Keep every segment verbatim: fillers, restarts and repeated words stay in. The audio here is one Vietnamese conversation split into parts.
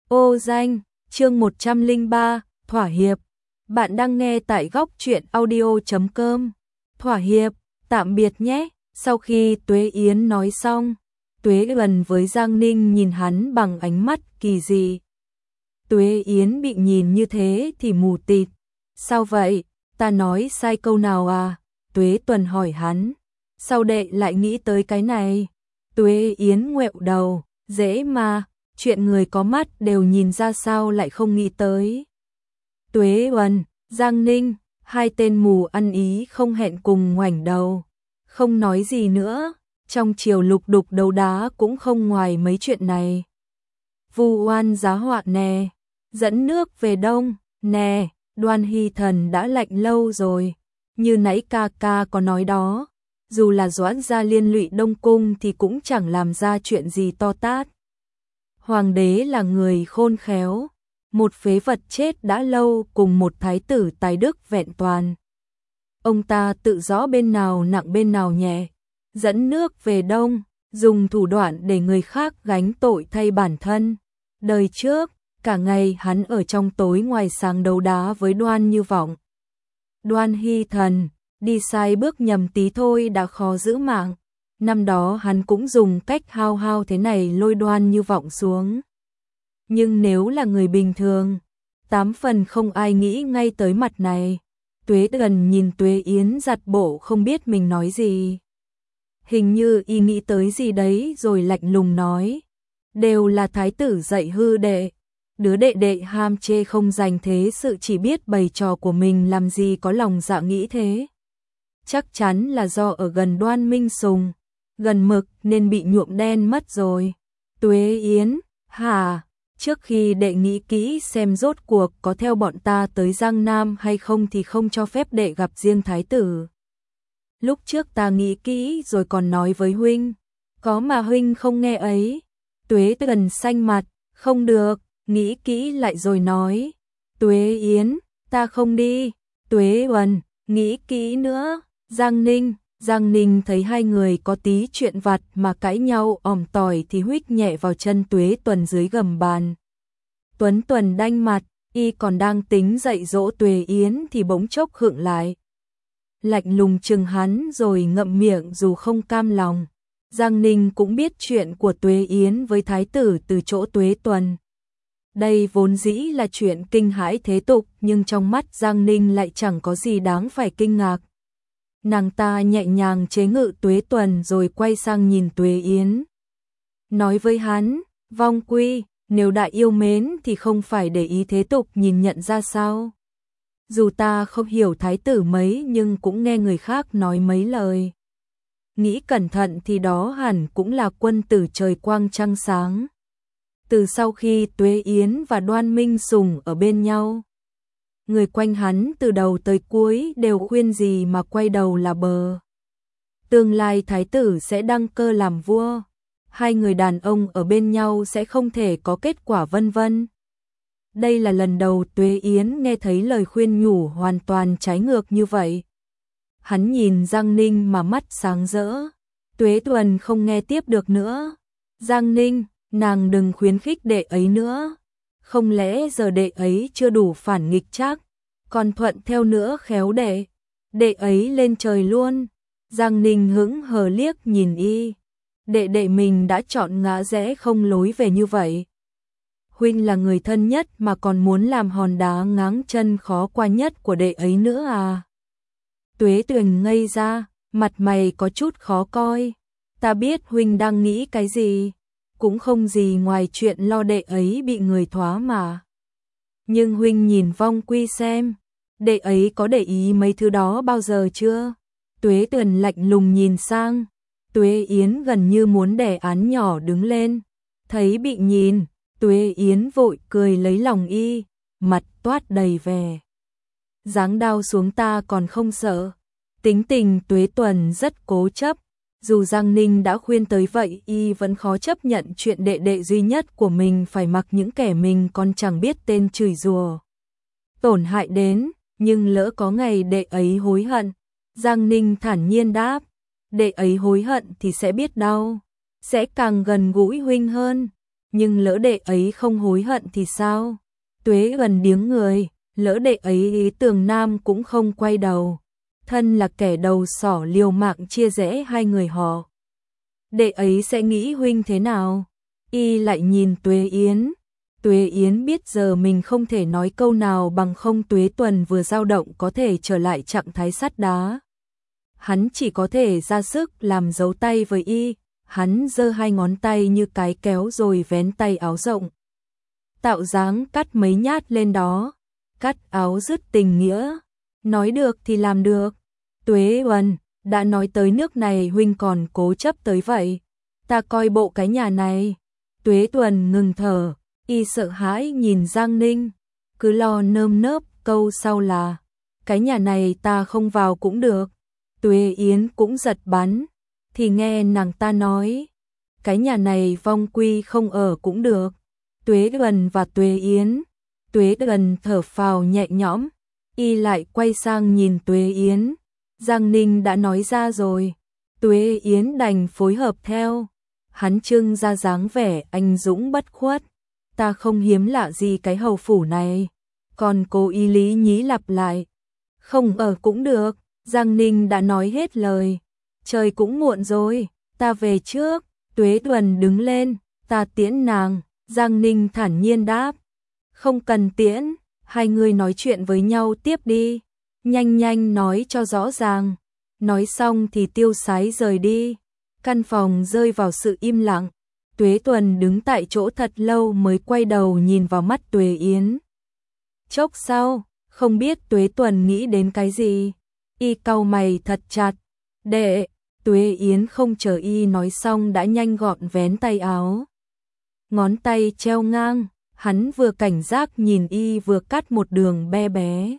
Ô danh, chương một trăm lẻ ba, thỏa hiệp. Bạn đang nghe tại góc truyện audio chấm com. Thỏa hiệp, tạm biệt nhé. Sau khi Tuế Yến nói xong, Tuế Gần với Giang Ninh nhìn hắn bằng ánh mắt kỳ dị. Tuế Yến bị nhìn như thế thì mù tịt. Sao vậy? Ta nói sai câu nào à? Tuế Tuần hỏi hắn. Sao đệ lại nghĩ tới cái này? Tuế Yến ngoẹo đầu. Dễ mà, chuyện người có mắt đều nhìn ra, sao lại không nghĩ tới. Tuế Uẩn, Giang Ninh, hai tên mù ăn ý không hẹn cùng ngoảnh đầu. Không nói gì nữa, trong chiều lục đục đấu đá cũng không ngoài mấy chuyện này. Vu oan giá họa nè, dẫn nước về đông, nè, Đoan Hy Thần đã lạnh lâu rồi. Như nãy ca ca có nói đó, dù là Doãn gia liên lụy Đông Cung thì cũng chẳng làm ra chuyện gì to tát. Hoàng đế là người khôn khéo, một phế vật chết đã lâu cùng một thái tử tài đức vẹn toàn. Ông ta tự rõ bên nào nặng bên nào nhẹ, dẫn nước về đông, dùng thủ đoạn để người khác gánh tội thay bản thân. Đời trước, cả ngày hắn ở trong tối ngoài sáng đấu đá với Đoan Như Vọng. Đoan Hy Thần, đi sai bước nhầm tí thôi đã khó giữ mạng. Năm đó hắn cũng dùng cách hao hao thế này lôi Đoan Như Vọng xuống. Nhưng nếu là người bình thường, tám phần không ai nghĩ ngay tới mặt này. Tuế Gần nhìn Tuế Yến giặt bộ không biết mình nói gì. Hình như y nghĩ tới gì đấy rồi lạnh lùng nói. Đều là thái tử dạy hư đệ. Đứa đệ đệ ham chê không dành thế sự, chỉ biết bày trò của mình, làm gì có lòng dạ nghĩ thế. Chắc chắn là do ở gần Đoan Minh Sùng, gần mực nên bị nhuộm đen mất rồi. Tuế Yến, hả? Trước khi đệ nghĩ kỹ xem rốt cuộc có theo bọn ta tới Giang Nam hay không thì không cho phép đệ gặp riêng thái tử. Lúc trước ta nghĩ kỹ rồi còn nói với huynh, có mà huynh không nghe ấy. Tuế Gần xanh mặt, không được, nghĩ kỹ lại rồi nói. Tuế Yến, ta không đi. Tuế Uẩn, nghĩ kỹ nữa. Giang Ninh, Giang Ninh thấy hai người có tí chuyện vặt mà cãi nhau ỏm tỏi thì huých nhẹ vào chân Tuế Tuần dưới gầm bàn. Tuấn Tuần đanh mặt, y còn đang tính dạy dỗ Tuế Yến thì bỗng chốc khựng lại. Lạnh lùng chừng hắn rồi ngậm miệng dù không cam lòng. Giang Ninh cũng biết chuyện của Tuế Yến với thái tử từ chỗ Tuế Tuần. Đây vốn dĩ là chuyện kinh hãi thế tục, nhưng trong mắt Giang Ninh lại chẳng có gì đáng phải kinh ngạc. Nàng ta nhẹ nhàng chế ngự Tuế Tuần rồi quay sang nhìn Tuế Yến. Nói với hắn, Vong Quy, nếu đã yêu mến thì không phải để ý thế tục nhìn nhận ra sao. Dù ta không hiểu thái tử mấy nhưng cũng nghe người khác nói mấy lời. Nghĩ cẩn thận thì đó hẳn cũng là quân tử trời quang trăng sáng. Từ sau khi Tuế Yến và Đoan Minh Sùng ở bên nhau, người quanh hắn từ đầu tới cuối đều khuyên gì mà quay đầu là bờ. Tương lai thái tử sẽ đăng cơ làm vua, hai người đàn ông ở bên nhau sẽ không thể có kết quả vân vân. Đây là lần đầu Tuế Yến nghe thấy lời khuyên nhủ hoàn toàn trái ngược như vậy. Hắn nhìn Giang Ninh mà mắt sáng rỡ. Tuế Tuần không nghe tiếp được nữa. Giang Ninh, nàng đừng khuyến khích đệ ấy nữa. Không lẽ giờ đệ ấy chưa đủ phản nghịch chắc, còn thuận theo nữa khéo đệ. Đệ ấy lên trời luôn. Giang Ninh hững hờ liếc nhìn y. Đệ đệ mình đã chọn ngã rẽ không lối về như vậy. Huynh là người thân nhất mà còn muốn làm hòn đá ngáng chân khó qua nhất của đệ ấy nữa à? Tuế Tuyền ngây ra, mặt mày có chút khó coi. Ta biết huynh đang nghĩ cái gì, cũng không gì ngoài chuyện lo đệ ấy bị người thoá mà. Nhưng huynh nhìn Vong Quy xem, đệ ấy có để ý mấy thứ đó bao giờ chưa? Tuế Tuyền lạnh lùng nhìn sang. Tuế Yến gần như muốn đè án nhỏ đứng lên. Thấy bị nhìn, Tuế Yến vội cười lấy lòng y, mặt toát đầy vẻ. Giáng đao xuống ta còn không sợ. Tính tình Tuế Tuần rất cố chấp. Dù Giang Ninh đã khuyên tới vậy, y vẫn khó chấp nhận chuyện đệ đệ duy nhất của mình phải mặc những kẻ mình còn chẳng biết tên chửi rủa, tổn hại đến. Nhưng lỡ có ngày đệ ấy hối hận, Giang Ninh thản nhiên đáp, đệ ấy hối hận thì sẽ biết đau, sẽ càng gần gũi huynh hơn. nhưng lỡ đệ ấy không hối hận thì sao? Tuế gần điếng người, lỡ đệ ấy ý Tường Nam cũng không quay đầu, thân là kẻ đầu sỏ liều mạng chia rẽ hai người họ. Đệ ấy sẽ nghĩ huynh thế nào? Y lại nhìn Tuế Yến. Tuế Yến biết giờ mình không thể nói câu nào bằng không Tuế Tuần vừa dao động có thể trở lại trạng thái sắt đá. Hắn chỉ có thể ra sức làm dấu tay với Y, hắn giơ hai ngón tay như cái kéo rồi vén tay áo rộng. Tạo dáng cắt mấy nhát lên đó, cắt áo dứt tình nghĩa, nói được thì làm được. Tuế Uẩn, đã nói tới nước này huynh còn cố chấp tới vậy, ta coi bộ cái nhà này. Tuế Tuần ngừng thở, Y sợ hãi nhìn Giang Ninh, cứ lo nơm nớp câu sau là, cái nhà này ta không vào cũng được. Tuế Yến cũng giật bắn, thì nghe nàng ta nói, cái nhà này vong quy không ở cũng được. Tuế Gần và Tuế Yến, Tuế Gần thở phào nhẹ nhõm, Y lại quay sang nhìn Tuế Yến, Giang Ninh đã nói ra rồi, Tuế Yến đành phối hợp theo, hắn trưng ra dáng vẻ anh dũng bất khuất, ta không hiếm lạ gì cái hầu phủ này, còn cố ý lý nhí lặp lại, không ở cũng được. Giang Ninh đã nói hết lời, trời cũng muộn rồi, ta về trước. Tuế Tuần đứng lên, ta tiễn nàng. Giang Ninh thản nhiên đáp, không cần tiễn, hai người nói chuyện với nhau tiếp đi, nhanh nhanh nói cho rõ ràng. Nói xong thì tiêu sái rời đi, căn phòng rơi vào sự im lặng. Tuế Tuần đứng tại chỗ thật lâu mới quay đầu nhìn vào mắt Tuế Yến. Chốc sau, không biết Tuế Tuần nghĩ đến cái gì, Y cau mày thật chặt. Đệ, Tuế Yến không chờ Y nói xong đã nhanh gọn vén tay áo. Ngón tay treo ngang, hắn vừa cảnh giác nhìn Y vừa cắt một đường be bé.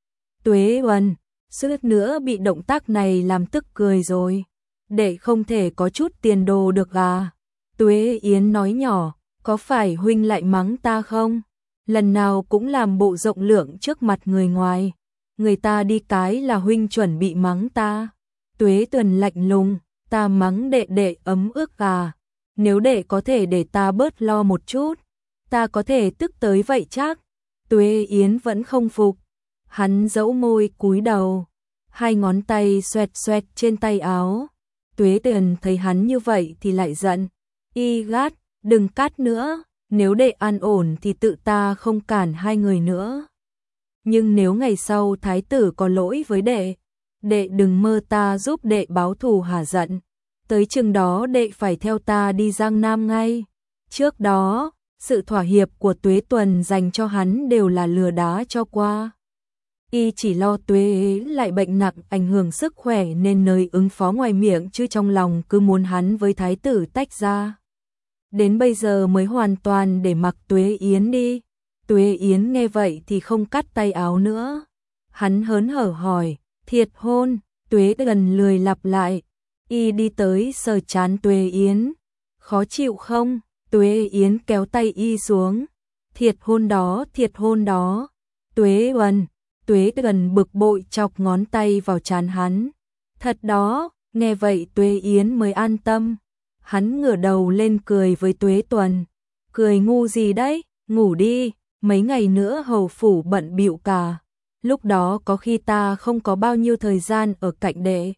Tuế Uẩn, suýt nữa bị động tác này làm tức cười rồi. Đệ không thể có chút tiền đồ được à? Tuế Yến nói nhỏ, có phải huynh lại mắng ta không? Lần nào cũng làm bộ rộng lượng trước mặt người ngoài. Người ta đi cái là huynh chuẩn bị mắng ta. Tuế Tuần lạnh lùng, ta mắng đệ đệ ấm ức à? Nếu đệ có thể để ta bớt lo một chút, ta có thể tức tới vậy chắc. Tuế Yến vẫn không phục. Hắn dẫu môi cúi đầu, hai ngón tay xoẹt xoẹt trên tay áo. Tuế Tuần thấy hắn như vậy thì lại giận. Y gắt, đừng cắt nữa, nếu đệ an ổn thì tự ta không cản hai người nữa. Nhưng nếu ngày sau thái tử có lỗi với đệ, đệ đừng mơ ta giúp đệ báo thù hả giận. Tới chừng đó đệ phải theo ta đi Giang Nam ngay. Trước đó, sự thỏa hiệp của Tuế Tuần dành cho hắn đều là lừa đá cho qua. Y chỉ lo Tuế lại bệnh nặng ảnh hưởng sức khỏe nên nơi ứng phó ngoài miệng chứ trong lòng cứ muốn hắn với thái tử tách ra. Đến bây giờ mới hoàn toàn để mặc Tuế Yến đi. Tuế Yến nghe vậy thì không cắt tay áo nữa. Hắn hớn hở hỏi, thiệt hôn? Tuế Gần lười lặp lại. Y đi tới sờ trán Tuế Yến. Khó chịu không? Tuế Yến kéo tay Y xuống. Thiệt hôn đó, thiệt hôn đó. Tuế Uẩn, Tuế Gần bực bội chọc ngón tay vào trán hắn. Thật đó, nghe vậy Tuế Yến mới an tâm. Hắn ngửa đầu lên cười với Tuế Tuần. Cười ngu gì đấy, ngủ đi, mấy ngày nữa hầu phủ bận bịu cả. Lúc đó có khi ta không có bao nhiêu thời gian ở cạnh đệ.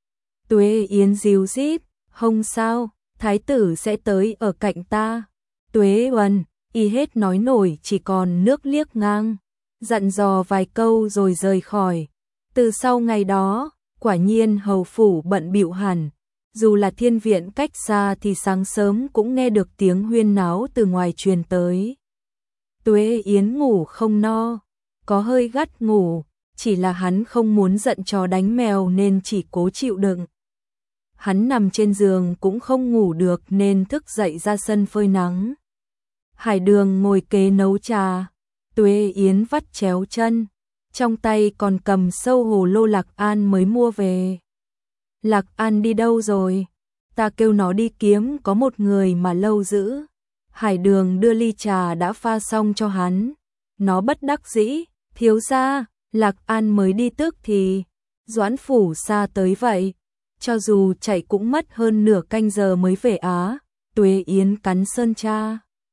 Tuế Yến díu dít, không sao, thái tử sẽ tới ở cạnh ta. Tuế Uẩn, Y hết nói nổi chỉ còn nước liếc ngang. Dặn dò vài câu rồi rời khỏi. Từ sau ngày đó, quả nhiên hầu phủ bận bịu hẳn. Dù là thiên viện cách xa thì sáng sớm cũng nghe được tiếng huyên náo từ ngoài truyền tới. Tuế Yến ngủ không no, có hơi gắt ngủ, chỉ là hắn không muốn giận chó đánh mèo nên chỉ cố chịu đựng. Hắn nằm trên giường cũng không ngủ được nên thức dậy ra sân phơi nắng. Hải Đường ngồi kế nấu trà, Tuế Yến vắt chéo chân, trong tay còn cầm sâu hồ lô Lạc An mới mua về. Lạc An đi đâu rồi? Ta kêu nó đi kiếm có một người mà lâu giữ. Hải Đường đưa ly trà đã pha xong cho hắn. Nó bất đắc dĩ, thiếu gia, Lạc An mới đi tức thì. Doãn phủ xa tới vậy. Cho dù chạy cũng mất hơn nửa canh giờ mới về Á. Tuế Yến cắn sơn cha.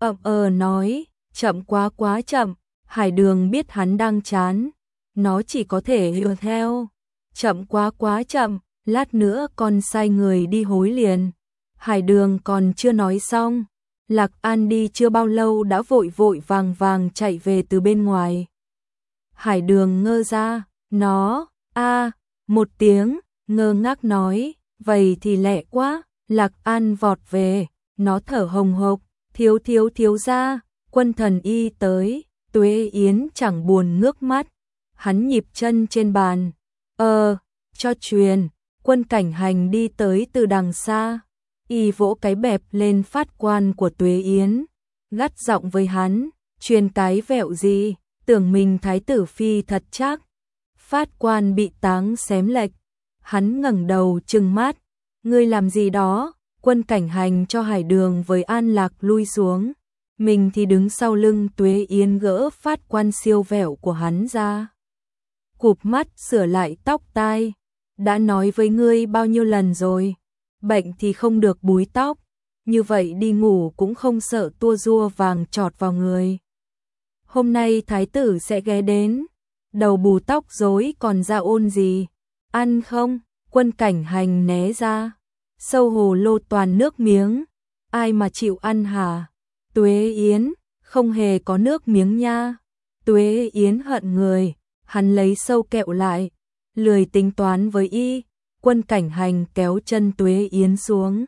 ậm ờ nói, chậm quá quá chậm. Hải Đường biết hắn đang chán, nó chỉ có thể hiểu theo. Chậm quá quá chậm, lát nữa con sai người đi hối liền. Hải Đường còn chưa nói xong, Lạc An đi chưa bao lâu đã vội vội vàng vàng chạy về từ bên ngoài. Hải Đường ngơ ra, nó, a một tiếng, ngơ ngác nói, vậy thì lẹ quá. Lạc An vọt về, nó thở hồng hộc, thiếu thiếu thiếu ra, Quân Thần Y tới. Tuế Yến chẳng buồn ngước mắt, hắn nhịp chân trên bàn, ờ, cho truyền. Quân Cảnh Hành đi tới từ đằng xa, y vỗ cái bẹp lên phát quan của Tuế Yến, gắt giọng với hắn, truyền cái vẹo gì, tưởng mình thái tử phi thật chắc. Phát quan bị táng xém lệch, hắn ngẩng đầu trừng mắt, ngươi làm gì đó? Quân Cảnh Hành cho Hải Đường với An Lạc lui xuống, mình thì đứng sau lưng Tuế Yến gỡ phát quan siêu vẹo của hắn ra. Cụp mắt sửa lại tóc tai, đã nói với ngươi bao nhiêu lần rồi, bệnh thì không được búi tóc, như vậy đi ngủ cũng không sợ tua rua vàng chọt vào người. Hôm nay thái tử sẽ ghé đến, đầu bù tóc rối còn ra ôn gì, ăn không? Quân Cảnh Hành né ra, sâu hồ lô toàn nước miếng, ai mà chịu ăn hả? Tuế Yến, không hề có nước miếng nha. Tuế Yến hận người, hắn lấy sâu kẹo lại, lười tính toán với y. Quân Cảnh Hành kéo chân Tuế Yến xuống.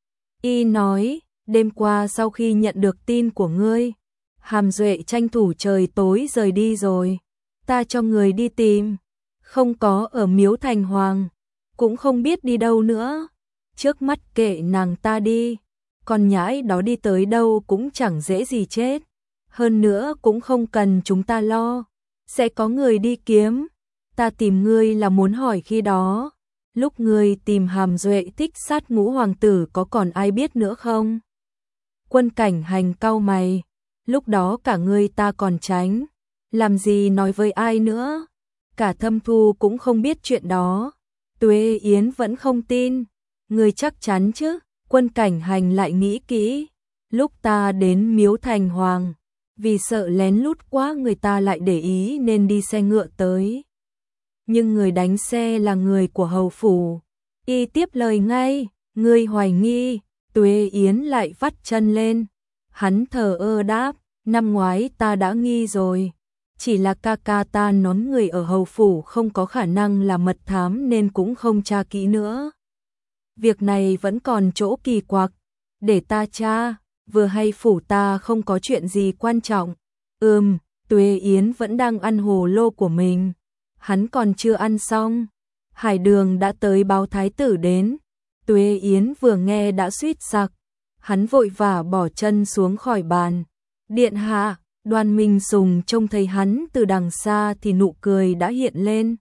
Y nói, đêm qua sau khi nhận được tin của ngươi, Hàm Duệ tranh thủ trời tối rời đi rồi, ta cho người đi tìm, không có ở Miếu Thành Hoàng, cũng không biết đi đâu nữa. Trước mắt kệ nàng ta đi, con nhãi đó đi tới đâu cũng chẳng dễ gì chết, hơn nữa cũng không cần chúng ta lo, sẽ có người đi kiếm. Ta tìm ngươi là muốn hỏi khi đó, lúc ngươi tìm Hàm Duệ thích sát ngũ hoàng tử có còn ai biết nữa không? Quân Cảnh Hành cau mày, lúc đó cả ngươi ta còn tránh, làm gì nói với ai nữa, cả Thâm Thu cũng không biết chuyện đó. Tuế Yến vẫn không tin, ngươi chắc chắn chứ? Quân Cảnh Hành lại nghĩ kỹ, lúc ta đến Miếu Thành Hoàng, vì sợ lén lút quá người ta lại để ý nên đi xe ngựa tới. Nhưng người đánh xe là người của hầu phủ. Y tiếp lời ngay, ngươi hoài nghi. Tuế Yến lại vắt chân lên. Hắn thờ ơ đáp, năm ngoái ta đã nghi rồi. Chỉ là ca ca ta nón người ở hầu phủ không có khả năng là mật thám nên cũng không tra kỹ nữa. Việc này vẫn còn chỗ kỳ quặc, để ta tra, vừa hay phủ ta không có chuyện gì quan trọng. Ừm, Tuế Yến vẫn đang ăn hồ lô của mình. Hắn còn chưa ăn xong, Hải Đường đã tới báo thái tử đến. Tuế Yến vừa nghe đã suýt sặc, hắn vội vã bỏ chân xuống khỏi bàn. Điện hạ, Đoan Minh Sùng trông thấy hắn từ đằng xa thì nụ cười đã hiện lên.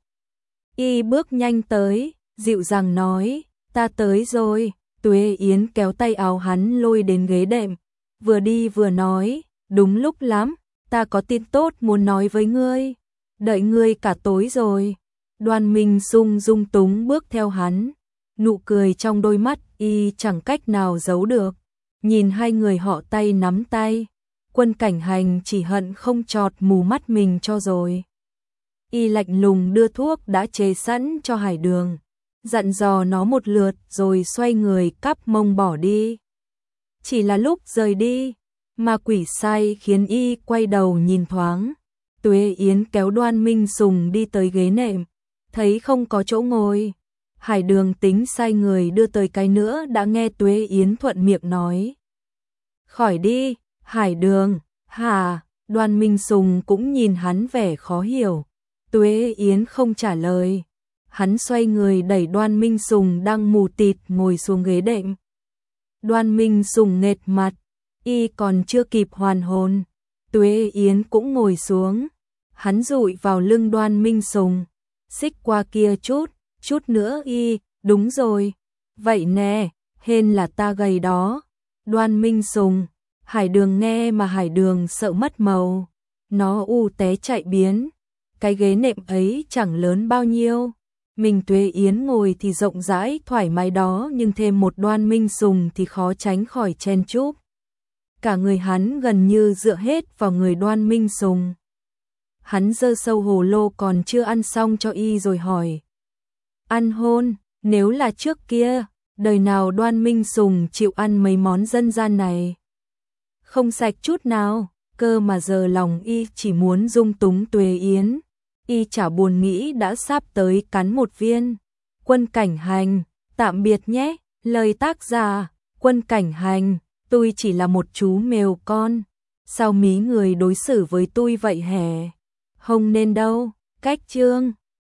Y bước nhanh tới, dịu dàng nói, ta tới rồi. Tuế Yến kéo tay áo hắn lôi đến ghế đệm, vừa đi vừa nói, đúng lúc lắm, ta có tin tốt muốn nói với ngươi. Đợi ngươi cả tối rồi. Đoan Minh Sung dung túng bước theo hắn, nụ cười trong đôi mắt y chẳng cách nào giấu được. Nhìn hai người họ tay nắm tay, Quân Cảnh Hành chỉ hận không chọt mù mắt mình cho rồi. Y lạnh lùng đưa thuốc đã chế sẵn cho Hải Đường, dặn dò nó một lượt rồi xoay người cắp mông bỏ đi. Chỉ là lúc rời đi, ma quỷ sai khiến y quay đầu nhìn thoáng. Tuế Yến kéo Đoan Minh Sùng đi tới ghế nệm, thấy không có chỗ ngồi. Hải Đường tính sai người đưa tới cái nữa đã nghe Tuế Yến thuận miệng nói. Khỏi đi, Hải Đường, hả? Đoan Minh Sùng cũng nhìn hắn vẻ khó hiểu. Tuế Yến không trả lời. Hắn xoay người đẩy Đoan Minh Sùng đang mù tịt ngồi xuống ghế đệm. Đoan Minh Sùng nghệt mặt, y còn chưa kịp hoàn hồn. Tuế Yến cũng ngồi xuống. Hắn dụi vào lưng Đoan Minh Sùng, xích qua kia chút, chút nữa y, đúng rồi. Vậy nè, hên là ta gầy đó. Đoan Minh Sùng, Hải Đường nghe mà Hải Đường sợ mất màu. Nó u té chạy biến. Cái ghế nệm ấy chẳng lớn bao nhiêu. Mình Tuế Yến ngồi thì rộng rãi thoải mái đó, nhưng thêm một Đoan Minh Sùng thì khó tránh khỏi chen chúc. cả người hắn gần như dựa hết vào người Đoan Minh Sùng. Hắn giơ sâu hồ lô còn chưa ăn xong cho y rồi hỏi. Ăn hôn, nếu là trước kia, đời nào Đoan Minh Sùng chịu ăn mấy món dân gian này. Không sạch chút nào, cơ mà giờ lòng y chỉ muốn dung túng Tuế Yến. Y chả buồn nghĩ đã sắp tới cắn một viên. Quân Cảnh Hành, tạm biệt nhé, lời tác giả, Quân Cảnh Hành, tôi chỉ là một chú mèo con. Sao mí người đối xử với tôi vậy hả? Không nên đâu, cách chương.